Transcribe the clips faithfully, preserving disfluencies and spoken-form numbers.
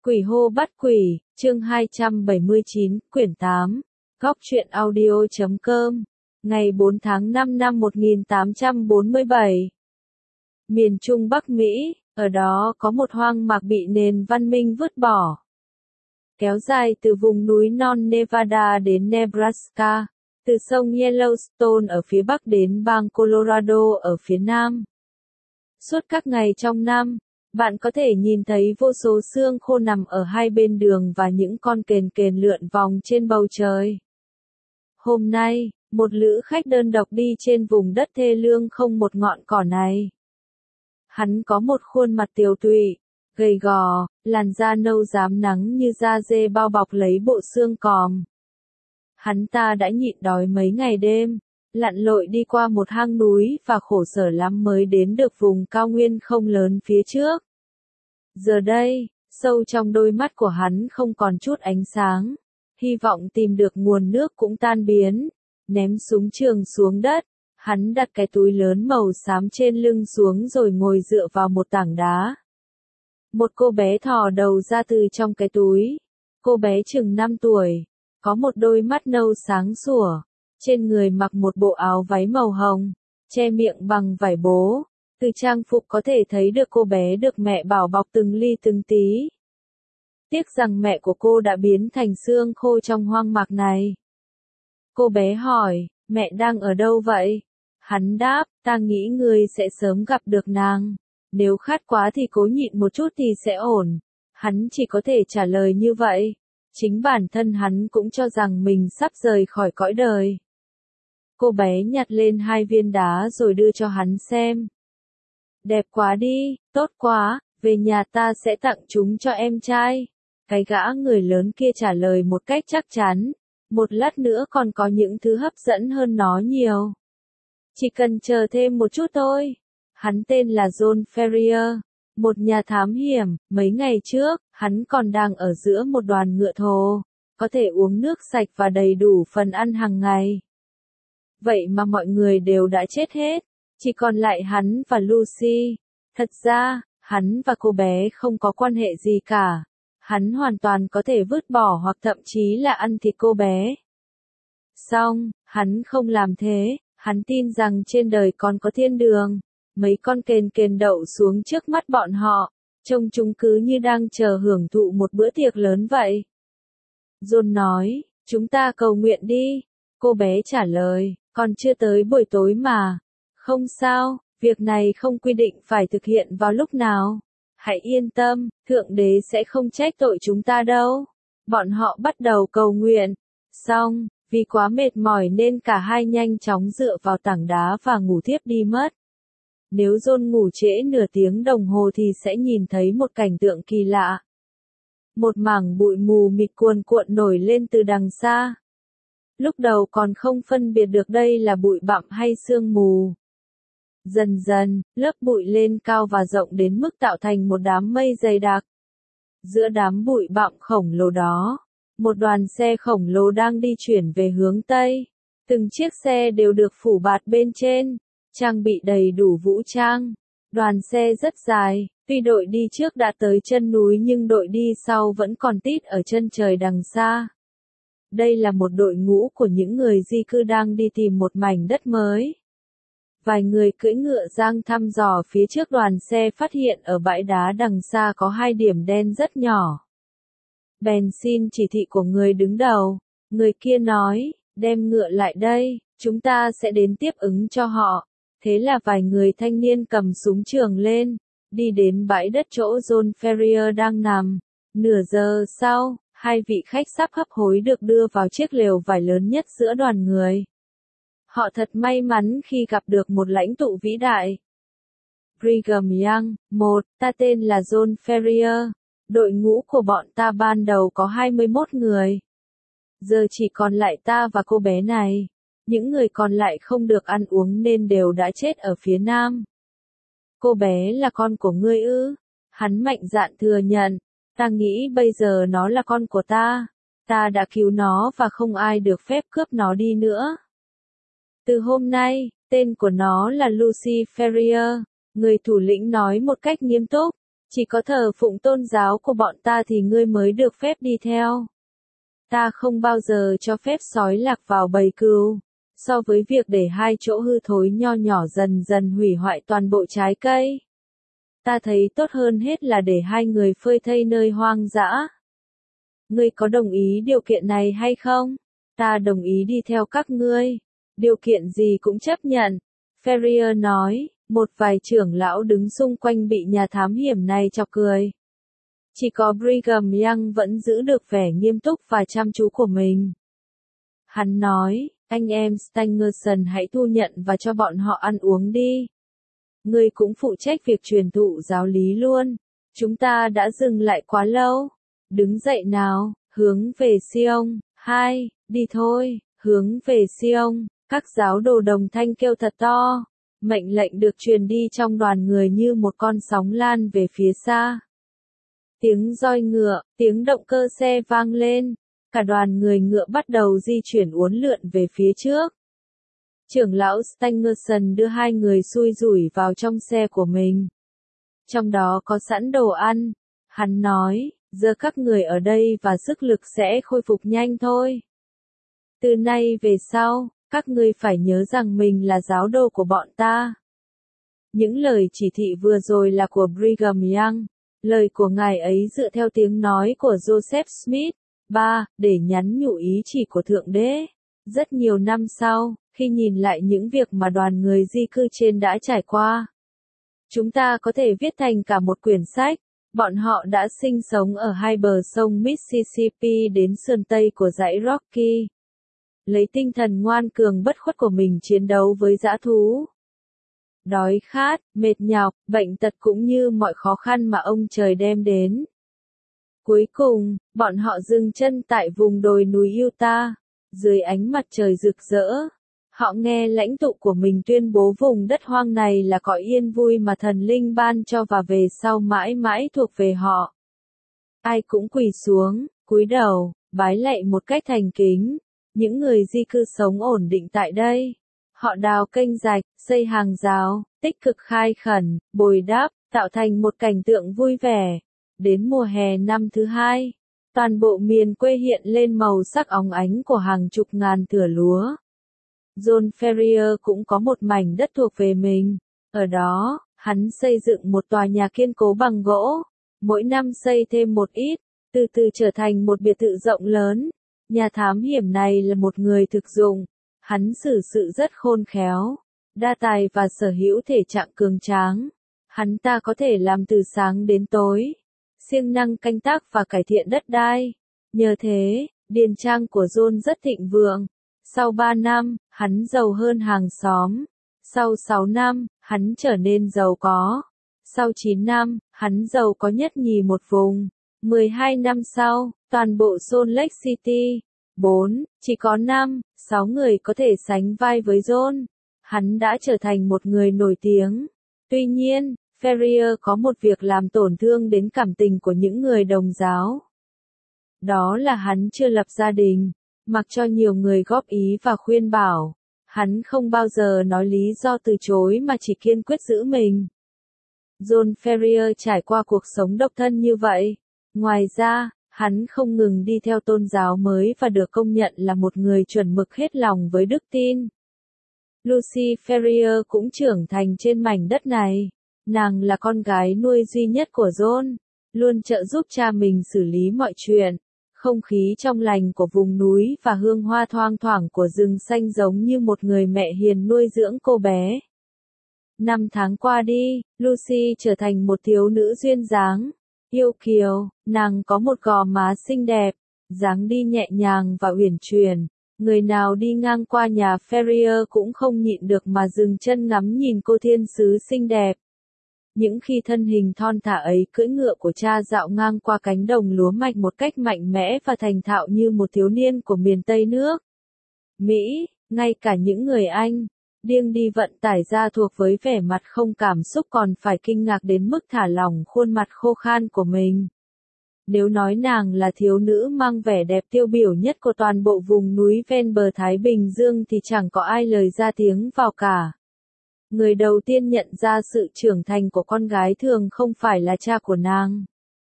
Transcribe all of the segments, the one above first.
Quỷ hô bắt quỷ, chương hai trăm bảy mươi chín, quyển tám, góc truyện audio chấm com, ngày bốn tháng năm năm một nghìn tám trăm bốn mươi bảy. Miền Trung Bắc Mỹ, ở đó có một hoang mạc bị nền văn minh vứt bỏ. Kéo dài từ vùng núi non Nevada đến Nebraska, từ sông Yellowstone ở phía bắc đến bang Colorado ở phía nam. Suốt các ngày trong năm, bạn có thể nhìn thấy vô số xương khô nằm ở hai bên đường và những con kền kền lượn vòng trên bầu trời. Hôm nay, một lữ khách đơn độc đi trên vùng đất thê lương không một ngọn cỏ này. Hắn có một khuôn mặt tiều tụy, gầy gò, làn da nâu rám nắng như da dê bao bọc lấy bộ xương còm. Hắn ta đã nhịn đói mấy ngày đêm, lặn lội đi qua một hang núi và khổ sở lắm mới đến được vùng cao nguyên không lớn phía trước. Giờ đây, sâu trong đôi mắt của hắn không còn chút ánh sáng, hy vọng tìm được nguồn nước cũng tan biến. Ném súng trường xuống đất, hắn đặt cái túi lớn màu xám trên lưng xuống rồi ngồi dựa vào một tảng đá. Một cô bé thò đầu ra từ trong cái túi. Cô bé chừng năm tuổi, có một đôi mắt nâu sáng sủa, trên người mặc một bộ áo váy màu hồng, che miệng bằng vải bố. Từ trang phục có thể thấy được cô bé được mẹ bảo bọc từng ly từng tí. Tiếc rằng mẹ của cô đã biến thành xương khô trong hoang mạc này. Cô bé hỏi, mẹ đang ở đâu vậy? Hắn đáp, ta nghĩ ngươi sẽ sớm gặp được nàng. Nếu khát quá thì cố nhịn một chút thì sẽ ổn. Hắn chỉ có thể trả lời như vậy. Chính bản thân hắn cũng cho rằng mình sắp rời khỏi cõi đời. Cô bé nhặt lên hai viên đá rồi đưa cho hắn xem. Đẹp quá đi, tốt quá, về nhà ta sẽ tặng chúng cho em trai. Cái gã người lớn kia trả lời một cách chắc chắn. Một lát nữa còn có những thứ hấp dẫn hơn nó nhiều. Chỉ cần chờ thêm một chút thôi. Hắn tên là John Ferrier, một nhà thám hiểm. Mấy ngày trước, hắn còn đang ở giữa một đoàn ngựa thồ, có thể uống nước sạch và đầy đủ phần ăn hàng ngày. Vậy mà mọi người đều đã chết hết, chỉ còn lại hắn và Lucy. Thật ra, hắn và cô bé không có quan hệ gì cả. Hắn hoàn toàn có thể vứt bỏ hoặc thậm chí là ăn thịt cô bé. Song, hắn không làm thế, hắn tin rằng trên đời còn có thiên đường. Mấy con kền kền đậu xuống trước mắt bọn họ, trông chúng cứ như đang chờ hưởng thụ một bữa tiệc lớn vậy. John nói, chúng ta cầu nguyện đi. Cô bé trả lời, còn chưa tới buổi tối mà. Không sao, việc này không quy định phải thực hiện vào lúc nào. Hãy yên tâm, Thượng Đế sẽ không trách tội chúng ta đâu. Bọn họ bắt đầu cầu nguyện. Xong, vì quá mệt mỏi nên cả hai nhanh chóng dựa vào tảng đá và ngủ thiếp đi mất. Nếu John ngủ trễ nửa tiếng đồng hồ thì sẽ nhìn thấy một cảnh tượng kỳ lạ. Một mảng bụi mù mịt cuồn cuộn nổi lên từ đằng xa. Lúc đầu còn không phân biệt được đây là bụi bặm hay sương mù. Dần dần, lớp bụi lên cao và rộng đến mức tạo thành một đám mây dày đặc. Giữa đám bụi bặm khổng lồ đó, một đoàn xe khổng lồ đang đi chuyển về hướng Tây. Từng chiếc xe đều được phủ bạt bên trên, trang bị đầy đủ vũ trang. Đoàn xe rất dài, tuy đội đi trước đã tới chân núi nhưng đội đi sau vẫn còn tít ở chân trời đằng xa. Đây là một đội ngũ của những người di cư đang đi tìm một mảnh đất mới. Vài người cưỡi ngựa giang thăm dò phía trước đoàn xe phát hiện ở bãi đá đằng xa có hai điểm đen rất nhỏ. Bèn xin chỉ thị của người đứng đầu. Người kia nói, đem ngựa lại đây, chúng ta sẽ đến tiếp ứng cho họ. Thế là vài người thanh niên cầm súng trường lên, đi đến bãi đất chỗ John Ferrier đang nằm. Nửa giờ sau, hai vị khách sắp hấp hối được đưa vào chiếc lều vải lớn nhất giữa đoàn người. Họ thật may mắn khi gặp được một lãnh tụ vĩ đại. Brigham Young, một, ta tên là John Ferrier. Đội ngũ của bọn ta ban đầu có hai mươi mốt người. Giờ chỉ còn lại ta và cô bé này. Những người còn lại không được ăn uống nên đều đã chết ở phía nam. Cô bé là con của ngươi ư? Hắn mạnh dạn thừa nhận. Ta nghĩ bây giờ nó là con của ta. Ta đã cứu nó và không ai được phép cướp nó đi nữa. Từ hôm nay, tên của nó là Lucy Ferrier. Người thủ lĩnh nói một cách nghiêm túc. Chỉ có thờ phụng tôn giáo của bọn ta thì ngươi mới được phép đi theo. Ta không bao giờ cho phép sói lạc vào bầy cừu. So với việc để hai chỗ hư thối nho nhỏ dần dần hủy hoại toàn bộ trái cây, ta thấy tốt hơn hết là để hai người phơi thây nơi hoang dã. Ngươi có đồng ý điều kiện này hay không? Ta đồng ý đi theo các ngươi. Điều kiện gì cũng chấp nhận. Ferrier nói, một vài trưởng lão đứng xung quanh bị nhà thám hiểm này chọc cười. Chỉ có Brigham Young vẫn giữ được vẻ nghiêm túc và chăm chú của mình. Hắn nói, anh em Stangerson hãy thu nhận và cho bọn họ ăn uống đi. Ngươi cũng phụ trách việc truyền thụ giáo lý luôn. Chúng ta đã dừng lại quá lâu. Đứng dậy nào, hướng về Sion. Hai, đi thôi, hướng về Sion. Các giáo đồ đồng thanh kêu thật to. Mệnh lệnh được truyền đi trong đoàn người như một con sóng lan về phía xa. Tiếng roi ngựa, tiếng động cơ xe vang lên. Cả đoàn người ngựa bắt đầu di chuyển uốn lượn về phía trước. Trưởng lão Stangerson đưa hai người xui rủi vào trong xe của mình. Trong đó có sẵn đồ ăn. Hắn nói, giờ các người ở đây và sức lực sẽ khôi phục nhanh thôi. Từ nay về sau, các ngươi phải nhớ rằng mình là giáo đồ của bọn ta. Những lời chỉ thị vừa rồi là của Brigham Young. Lời của ngài ấy dựa theo tiếng nói của Joseph Smith. ba. Để nhắn nhủ ý chỉ của Thượng Đế. Rất nhiều năm sau, khi nhìn lại những việc mà đoàn người di cư trên đã trải qua, chúng ta có thể viết thành cả một quyển sách. Bọn họ đã sinh sống ở hai bờ sông Mississippi đến sườn Tây của dãy Rocky. Lấy tinh thần ngoan cường bất khuất của mình chiến đấu với dã thú. Đói khát, mệt nhọc, bệnh tật cũng như mọi khó khăn mà ông trời đem đến. Cuối cùng, bọn họ dừng chân tại vùng đồi núi Utah. Dưới ánh mặt trời rực rỡ, họ nghe lãnh tụ của mình tuyên bố vùng đất hoang này là cõi yên vui mà thần linh ban cho và về sau mãi mãi thuộc về họ. Ai cũng quỳ xuống, cúi đầu, bái lạy một cách thành kính. Những người di cư sống ổn định tại đây. Họ đào kênh rạch, xây hàng rào, tích cực khai khẩn, bồi đắp, tạo thành một cảnh tượng vui vẻ. Đến mùa hè năm thứ hai, toàn bộ miền quê hiện lên màu sắc óng ánh của hàng chục ngàn thửa lúa. John Ferrier cũng có một mảnh đất thuộc về mình. Ở đó, hắn xây dựng một tòa nhà kiên cố bằng gỗ. Mỗi năm xây thêm một ít, từ từ trở thành một biệt thự rộng lớn. Nhà thám hiểm này là một người thực dụng. Hắn xử sự rất khôn khéo, đa tài và sở hữu thể trạng cường tráng. Hắn ta có thể làm từ sáng đến tối, siêng năng canh tác và cải thiện đất đai. Nhờ thế, điền trang của John rất thịnh vượng. Sau ba năm, hắn giàu hơn hàng xóm. Sau sáu năm, hắn trở nên giàu có. Sau chín năm, hắn giàu có nhất nhì một vùng. mười hai năm sau, toàn bộ Salt Lake City. bốn. Chỉ có năm, sáu người có thể sánh vai với John. Hắn đã trở thành một người nổi tiếng. Tuy nhiên, Ferrier có một việc làm tổn thương đến cảm tình của những người đồng giáo. Đó là hắn chưa lập gia đình. Mặc cho nhiều người góp ý và khuyên bảo, hắn không bao giờ nói lý do từ chối mà chỉ kiên quyết giữ mình. John Ferrier trải qua cuộc sống độc thân như vậy. Ngoài ra, hắn không ngừng đi theo tôn giáo mới và được công nhận là một người chuẩn mực hết lòng với đức tin. Lucy Ferrier cũng trưởng thành trên mảnh đất này. Nàng là con gái nuôi duy nhất của John, luôn trợ giúp cha mình xử lý mọi chuyện. Không khí trong lành của vùng núi và hương hoa thoang thoảng của rừng xanh giống như một người mẹ hiền nuôi dưỡng cô bé. Năm tháng qua đi, Lucy trở thành một thiếu nữ duyên dáng, yêu kiều. Nàng có một gò má xinh đẹp, dáng đi nhẹ nhàng và uyển chuyển. Người nào đi ngang qua nhà Ferrier cũng không nhịn được mà dừng chân ngắm nhìn cô thiên sứ xinh đẹp. Những khi thân hình thon thả ấy cưỡi ngựa của cha dạo ngang qua cánh đồng lúa mạch một cách mạnh mẽ và thành thạo như một thiếu niên của miền Tây nước Mỹ, ngay cả những người Anh, điêng đi vận tải ra thuộc với vẻ mặt không cảm xúc còn phải kinh ngạc đến mức thả lỏng khuôn mặt khô khan của mình. Nếu nói nàng là thiếu nữ mang vẻ đẹp tiêu biểu nhất của toàn bộ vùng núi ven bờ Thái Bình Dương thì chẳng có ai lời ra tiếng vào cả. Người đầu tiên nhận ra sự trưởng thành của con gái thường không phải là cha của nàng.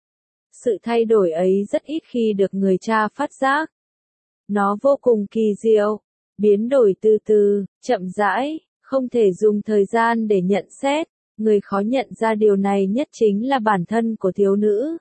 Sự thay đổi ấy rất ít khi được người cha phát giác. Nó vô cùng kỳ diệu, biến đổi từ từ, chậm rãi, không thể dùng thời gian để nhận xét. Người khó nhận ra điều này nhất chính là bản thân của thiếu nữ.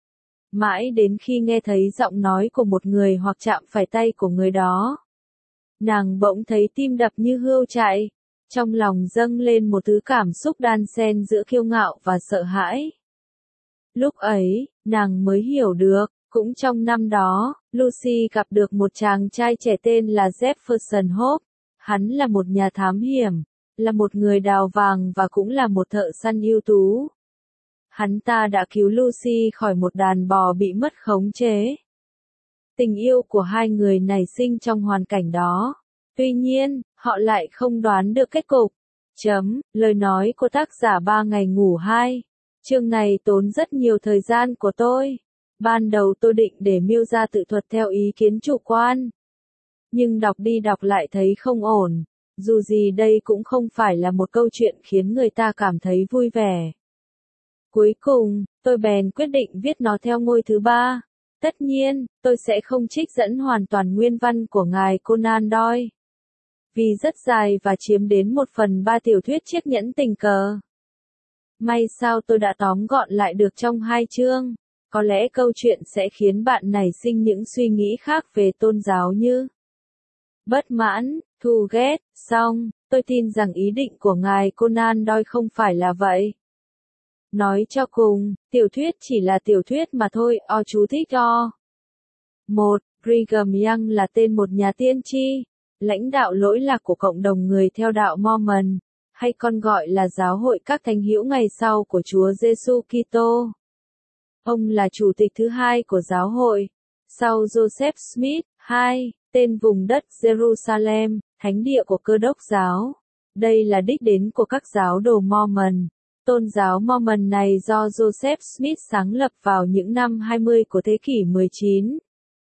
Mãi đến khi nghe thấy giọng nói của một người hoặc chạm phải tay của người đó, nàng bỗng thấy tim đập như hươu chạy, trong lòng dâng lên một thứ cảm xúc đan xen giữa kiêu ngạo và sợ hãi. Lúc ấy, nàng mới hiểu được, cũng trong năm đó, Lucy gặp được một chàng trai trẻ tên là Jefferson Hope. Hắn là một nhà thám hiểm, là một người đào vàng và cũng là một thợ săn ưu tú. Hắn ta đã cứu Lucy khỏi một đàn bò bị mất khống chế. Tình yêu của hai người nảy sinh trong hoàn cảnh đó. Tuy nhiên, họ lại không đoán được kết cục. Chấm, lời nói của tác giả Ba Ngày Ngủ Hai. Chương này tốn rất nhiều thời gian của tôi. Ban đầu tôi định để miêu ra tự thuật theo ý kiến chủ quan. Nhưng đọc đi đọc lại thấy không ổn. Dù gì đây cũng không phải là một câu chuyện khiến người ta cảm thấy vui vẻ. Cuối cùng, tôi bèn quyết định viết nó theo ngôi thứ ba. Tất nhiên, tôi sẽ không trích dẫn hoàn toàn nguyên văn của ngài Conan Doyle. Vì rất dài và chiếm đến một phần ba tiểu thuyết Chiếc Nhẫn Tình Cờ. May sao tôi đã tóm gọn lại được trong hai chương. Có lẽ câu chuyện sẽ khiến bạn nảy sinh những suy nghĩ khác về tôn giáo như bất mãn, thù ghét, song, tôi tin rằng ý định của ngài Conan Doyle không phải là vậy. Nói cho cùng, tiểu thuyết chỉ là tiểu thuyết mà thôi, o chú thích o. một. Brigham Young là tên một nhà tiên tri, lãnh đạo lỗi lạc của cộng đồng người theo đạo Mormon, hay còn gọi là giáo hội các thánh hữu ngày sau của Chúa Giêsu Kitô. Ông là chủ tịch thứ hai của giáo hội, sau Joseph Smith. Hai. Tên vùng đất Jerusalem, thánh địa của Cơ đốc giáo. Đây là đích đến của các giáo đồ Mormon. Tôn giáo Mormon này do Joseph Smith sáng lập vào những năm hai mươi của thế kỷ mười chín.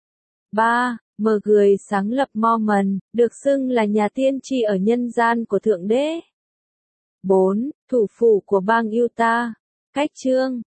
ba. Murray sáng lập Mormon, được xưng là nhà tiên tri ở nhân gian của Thượng Đế. bốn. Thủ phủ của bang Utah. Cách chương